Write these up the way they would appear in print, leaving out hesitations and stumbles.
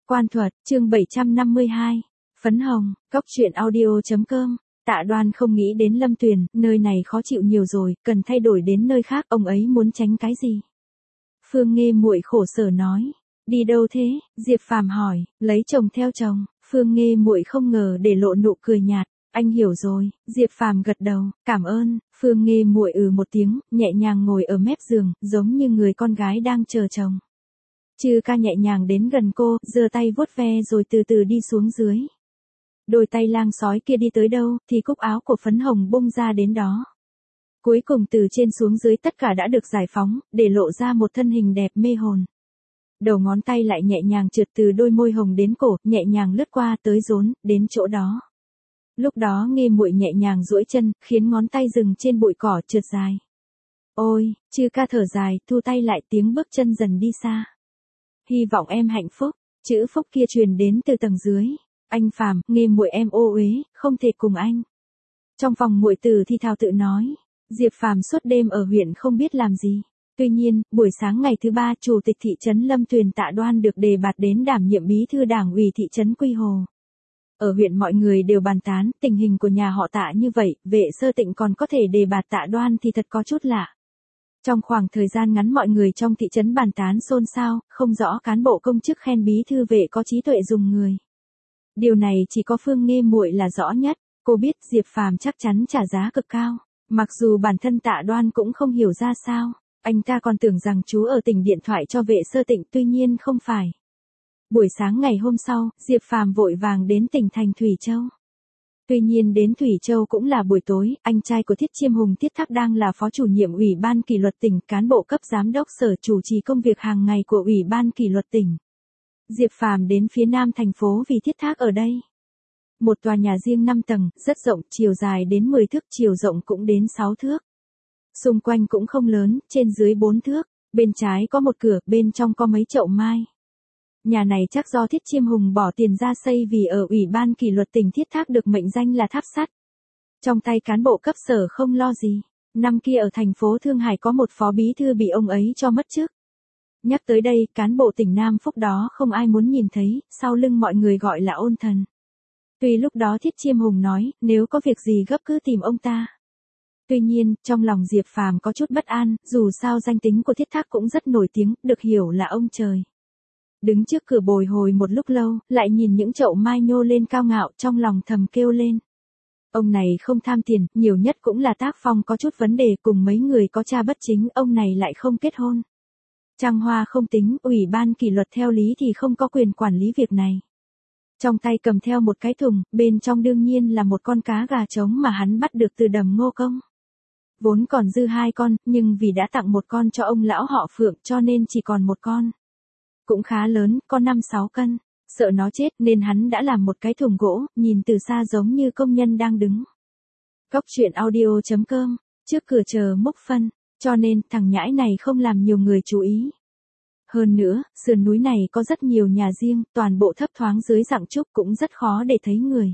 Quan thuật, chương 752. Phấn hồng, cóc truyện audio.com. Tạ Đoan không nghĩ đến Lâm Tuyền, nơi này khó chịu nhiều rồi, cần thay đổi đến nơi khác, ông ấy muốn tránh cái gì? Phương Nghê muội khổ sở nói. Đi đâu thế? Diệp Phàm hỏi. Lấy chồng theo chồng. Phương Nghê muội không ngờ để lộ nụ cười nhạt. Anh hiểu rồi. Diệp Phàm gật đầu. Cảm ơn. Phương Nghê muội một tiếng, nhẹ nhàng ngồi ở mép giường, giống như người con gái đang chờ chồng. Chư ca nhẹ nhàng đến gần cô, giơ tay vuốt ve rồi từ từ đi xuống dưới. Đôi tay lang sói kia đi tới đâu, thì cúc áo của Phấn Hồng bung ra đến đó. Cuối cùng từ trên xuống dưới tất cả đã được giải phóng, để lộ ra một thân hình đẹp mê hồn. Đầu ngón tay lại nhẹ nhàng trượt từ đôi môi hồng đến cổ, nhẹ nhàng lướt qua tới rốn, đến chỗ đó. Lúc đó Nghê muội nhẹ nhàng duỗi chân, khiến ngón tay dừng trên bụi cỏ trượt dài. Ôi, chư ca thở dài, thu tay lại, tiếng bước chân dần đi xa. Hy vọng em hạnh phúc, chữ phúc kia truyền đến từ tầng dưới. Anh Phàm, Nghê muội em ô uế, không thể cùng anh. Trong phòng muội tử thì thào tự nói. Diệp Phàm suốt đêm ở huyện không biết làm gì. Tuy nhiên, buổi sáng ngày thứ 3, chủ tịch thị trấn Lâm Tuyền Tạ Đoan được đề bạt đến đảm nhiệm bí thư đảng ủy thị trấn Quy Hồ. Ở huyện mọi người đều bàn tán, tình hình của nhà họ Tạ như vậy, Vệ Sơ Tịnh còn có thể đề bạt Tạ Đoan thì thật có chút lạ. Trong khoảng thời gian ngắn mọi người trong thị trấn bàn tán xôn xao, không rõ cán bộ công chức khen bí thư Vệ có trí tuệ dùng người. Điều này chỉ có Phương Nghê muội là rõ nhất, cô biết Diệp Phàm chắc chắn trả giá cực cao. Mặc dù bản thân Tạ Đoan cũng không hiểu ra sao, anh ta còn tưởng rằng chú ở tỉnh điện thoại cho Vệ Sơ Tịnh, tuy nhiên không phải. Buổi sáng ngày hôm sau, Diệp Phàm vội vàng đến tỉnh thành Thủy Châu. Tuy nhiên đến Thủy Châu cũng là buổi tối, anh trai của Thiết Chiêm Hùng Thiết Thác đang là phó chủ nhiệm Ủy ban kỷ luật tỉnh, cán bộ cấp giám đốc sở chủ trì công việc hàng ngày của Ủy ban kỷ luật tỉnh. Diệp Phàm đến phía nam thành phố vì Thiết Thác ở đây. Một tòa nhà riêng 5 tầng, rất rộng, chiều dài đến 10 thước, chiều rộng cũng đến 6 thước. Xung quanh cũng không lớn, trên dưới 4 thước, bên trái có một cửa, bên trong có mấy chậu mai. Nhà này chắc do Thiết Chiêm Hùng bỏ tiền ra xây vì ở Ủy ban kỷ luật tỉnh Thiết Thác được mệnh danh là tháp sắt. Trong tay cán bộ cấp sở không lo gì. Năm kia ở thành phố Thương Hải có một phó bí thư bị ông ấy cho mất chức. Nhắc tới đây, cán bộ tỉnh Nam Phúc đó không ai muốn nhìn thấy, sau lưng mọi người gọi là ôn thần. Tuy lúc đó Thiết Chiêm Hùng nói, nếu có việc gì gấp cứ tìm ông ta. Tuy nhiên, trong lòng Diệp Phàm có chút bất an, dù sao danh tính của Thiết Thác cũng rất nổi tiếng, được hiểu là ông trời. Đứng trước cửa bồi hồi một lúc lâu, lại nhìn những chậu mai nhô lên cao ngạo, trong lòng thầm kêu lên. Ông này không tham tiền, nhiều nhất cũng là tác phong có chút vấn đề, cùng mấy người có cha bất chính, ông này lại không kết hôn. Trăng hoa không tính, Ủy ban kỷ luật theo lý thì không có quyền quản lý việc này. Trong tay cầm theo một cái thùng, bên trong đương nhiên là một con cá gà trống mà hắn bắt được từ đầm Ngô Công. Vốn còn dư 2 con, nhưng vì đã tặng một con cho ông lão họ Phượng cho nên chỉ còn một con. Cũng khá lớn, có 5-6 cân. Sợ nó chết nên hắn đã làm một cái thùng gỗ, nhìn từ xa giống như công nhân đang đứng. Cóc truyện audio.com, trước cửa chờ múc phân, cho nên thằng nhãi này không làm nhiều người chú ý. Hơn nữa, sườn núi này có rất nhiều nhà riêng, toàn bộ thấp thoáng dưới dạng trúc cũng rất khó để thấy người.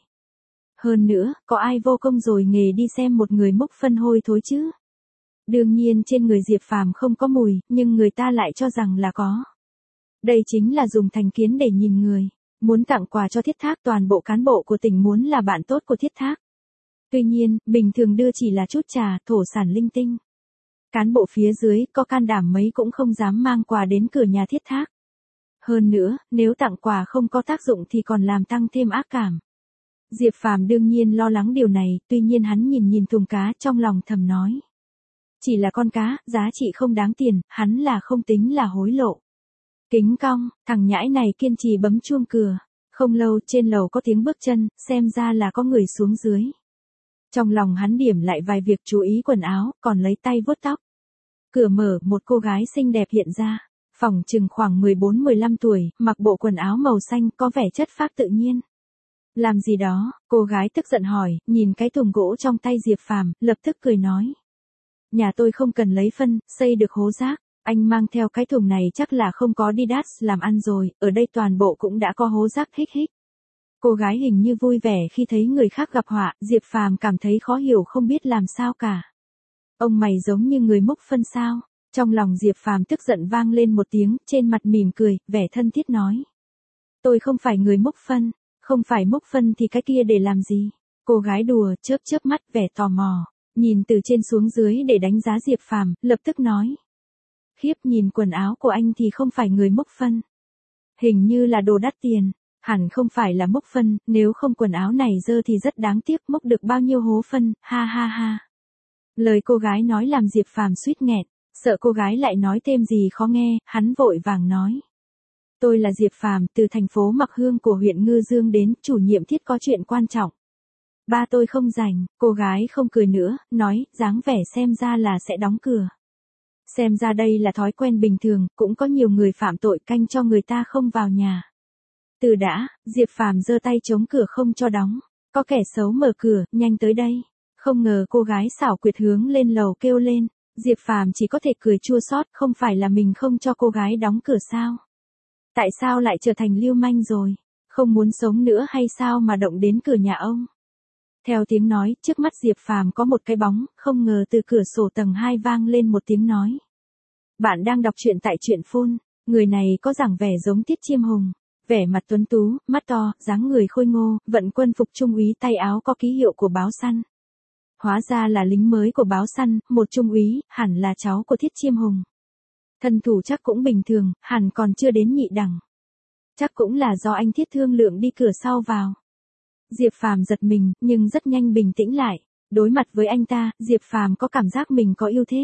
Hơn nữa, có ai vô công rồi nghề đi xem một người múc phân hôi thối chứ? Đương nhiên trên người Diệp Phàm không có mùi, nhưng người ta lại cho rằng là có. Đây chính là dùng thành kiến để nhìn người. Muốn tặng quà cho Thiết Thác, toàn bộ cán bộ của tỉnh muốn là bạn tốt của Thiết Thác. Tuy nhiên, bình thường đưa chỉ là chút trà, thổ sản linh tinh. Cán bộ phía dưới có can đảm mấy cũng không dám mang quà đến cửa nhà Thiết Thác. Hơn nữa, nếu tặng quà không có tác dụng thì còn làm tăng thêm ác cảm. Diệp Phàm đương nhiên lo lắng điều này, tuy nhiên hắn nhìn thùng cá, trong lòng thầm nói. Chỉ là con cá, giá trị không đáng tiền, hắn là không tính là hối lộ. Kính cong, thằng nhãi này kiên trì bấm chuông cửa. Không lâu trên lầu có tiếng bước chân, xem ra là có người xuống dưới. Trong lòng hắn điểm lại vài việc, chú ý quần áo, còn lấy tay vuốt tóc. Cửa mở, một cô gái xinh đẹp hiện ra. Phỏng chừng khoảng 14-15 tuổi, mặc bộ quần áo màu xanh, có vẻ chất phác tự nhiên. Làm gì đó? Cô gái tức giận hỏi, nhìn cái thùng gỗ trong tay Diệp Phàm, lập tức cười nói. Nhà tôi không cần lấy phân, xây được hố rác. Anh mang theo cái thùng này chắc là không có đi đát làm ăn rồi, ở đây toàn bộ cũng đã có hố rác. Hích hích. Cô gái hình như vui vẻ khi thấy người khác gặp họa, Diệp Phàm cảm thấy khó hiểu không biết làm sao cả. Ông mày giống như người múc phân sao? Trong lòng Diệp Phàm tức giận vang lên một tiếng, trên mặt mỉm cười, vẻ thân thiết nói. Tôi không phải người múc phân, không phải múc phân thì cái kia để làm gì? Cô gái đùa, chớp chớp mắt vẻ tò mò, nhìn từ trên xuống dưới để đánh giá Diệp Phàm, lập tức nói. Khiếp, nhìn quần áo của anh thì không phải người múc phân. Hình như là đồ đắt tiền, hẳn không phải là múc phân, nếu không quần áo này dơ thì rất đáng tiếc, múc được bao nhiêu hố phân, ha ha ha. Lời cô gái nói làm Diệp Phàm suýt nghẹn, sợ cô gái lại nói thêm gì khó nghe, hắn vội vàng nói. Tôi là Diệp Phàm, từ thành phố Mặc Hương của huyện Ngư Dương đến, chủ nhiệm Thiết có chuyện quan trọng. Ba tôi không rảnh, cô gái không cười nữa, nói, dáng vẻ xem ra là sẽ đóng cửa. Xem ra đây là thói quen bình thường, cũng có nhiều người phạm tội canh cho người ta không vào nhà. Từ đã, Diệp Phàm giơ tay chống cửa không cho đóng, có kẻ xấu mở cửa, nhanh tới đây. Không ngờ cô gái xảo quyệt hướng lên lầu kêu lên, Diệp Phàm chỉ có thể cười chua xót, không phải là mình không cho cô gái đóng cửa sao? Tại sao lại trở thành lưu manh rồi? Không muốn sống nữa hay sao mà động đến cửa nhà ông? Theo tiếng nói, trước mắt Diệp Phàm có một cái bóng, không ngờ từ cửa sổ tầng 2 vang lên một tiếng nói. Bạn đang đọc truyện tại truyện phun, người này có dáng vẻ giống Tiết Chiêm Hùng, vẻ mặt tuấn tú, mắt to, dáng người khôi ngô, vận quân phục trung úy, tay áo có ký hiệu của báo săn. Hóa ra là lính mới của báo săn, một trung úy, hẳn là cháu của Thiết Chiêm Hùng. Thân thủ chắc cũng bình thường, hẳn còn chưa đến nhị đẳng. Chắc cũng là do anh Thiết thương lượng đi cửa sau vào. Diệp Phàm giật mình, nhưng rất nhanh bình tĩnh lại. Đối mặt với anh ta, Diệp Phàm có cảm giác mình có ưu thế.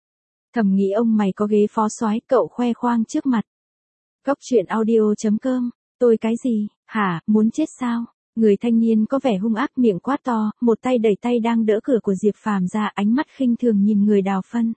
Thầm nghĩ ông mày có ghế phó soái, cậu khoe khoang trước mặt. Góc truyện audio.com, tôi cái gì, hả, muốn chết sao? Người thanh niên có vẻ hung ác, miệng quát to, một tay đẩy tay đang đỡ cửa của Diệp Phàm ra, ánh mắt khinh thường nhìn người đào phân.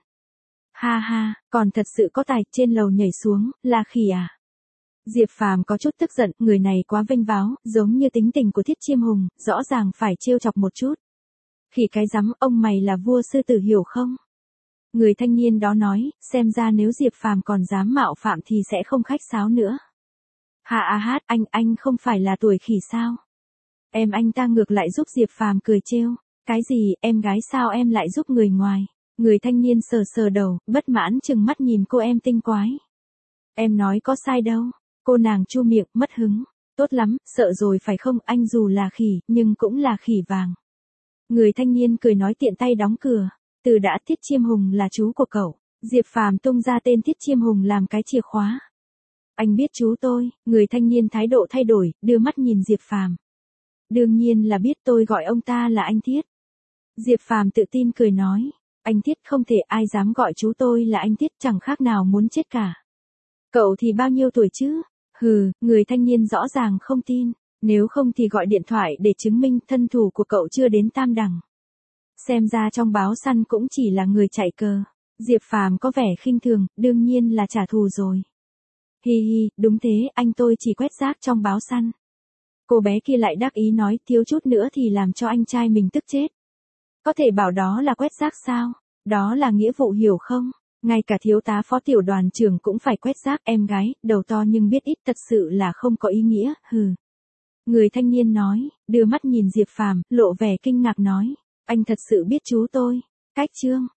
Ha ha, còn thật sự có tài, trên lầu nhảy xuống, là khỉ à? Diệp Phàm có chút tức giận, người này quá vênh váo, giống như tính tình của Thiết Chiêm Hùng, rõ ràng phải trêu chọc một chút. Khỉ cái rắm, ông mày là vua sư tử hiểu không? Người thanh niên đó nói, xem ra nếu Diệp Phàm còn dám mạo phạm thì sẽ không khách sáo nữa. Hà a hát, anh không phải là tuổi khỉ sao? Em anh ta ngược lại giúp Diệp Phàm cười trêu. Cái gì, em gái sao em lại giúp người ngoài? Người thanh niên sờ sờ đầu, bất mãn chừng mắt nhìn cô em tinh quái. Em nói có sai đâu. Cô nàng chu miệng, mất hứng. Tốt lắm, sợ rồi phải không, anh dù là khỉ, nhưng cũng là khỉ vàng. Người thanh niên cười nói tiện tay đóng cửa. Từ đã, Thiết Chiêm Hùng là chú của cậu. Diệp Phàm tung ra tên Thiết Chiêm Hùng làm cái chìa khóa. Anh biết chú tôi, người thanh niên thái độ thay đổi, đưa mắt nhìn Diệp Phàm. Đương nhiên là biết, tôi gọi ông ta là anh Thiết. Diệp Phàm tự tin cười nói, anh Thiết, không thể, ai dám gọi chú tôi là anh Thiết, chẳng khác nào muốn chết cả. Cậu thì bao nhiêu tuổi chứ? Hừ, người thanh niên rõ ràng không tin, nếu không thì gọi điện thoại để chứng minh thân thủ của cậu chưa đến tam đẳng. Xem ra trong báo săn cũng chỉ là người chạy cờ. Diệp Phàm có vẻ khinh thường, đương nhiên là trả thù rồi. Hi hi, đúng thế, anh tôi chỉ quét rác trong báo săn. Cô bé kia lại đắc ý nói, thiếu chút nữa thì làm cho anh trai mình tức chết. Có thể bảo đó là quét rác sao? Đó là nghĩa vụ hiểu không? Ngay cả thiếu tá phó tiểu đoàn trưởng cũng phải quét rác, em gái, đầu to nhưng biết ít, thật sự là không có ý nghĩa, hừ. Người thanh niên nói, đưa mắt nhìn Diệp Phàm, lộ vẻ kinh ngạc nói, anh thật sự biết chú tôi. Cách chương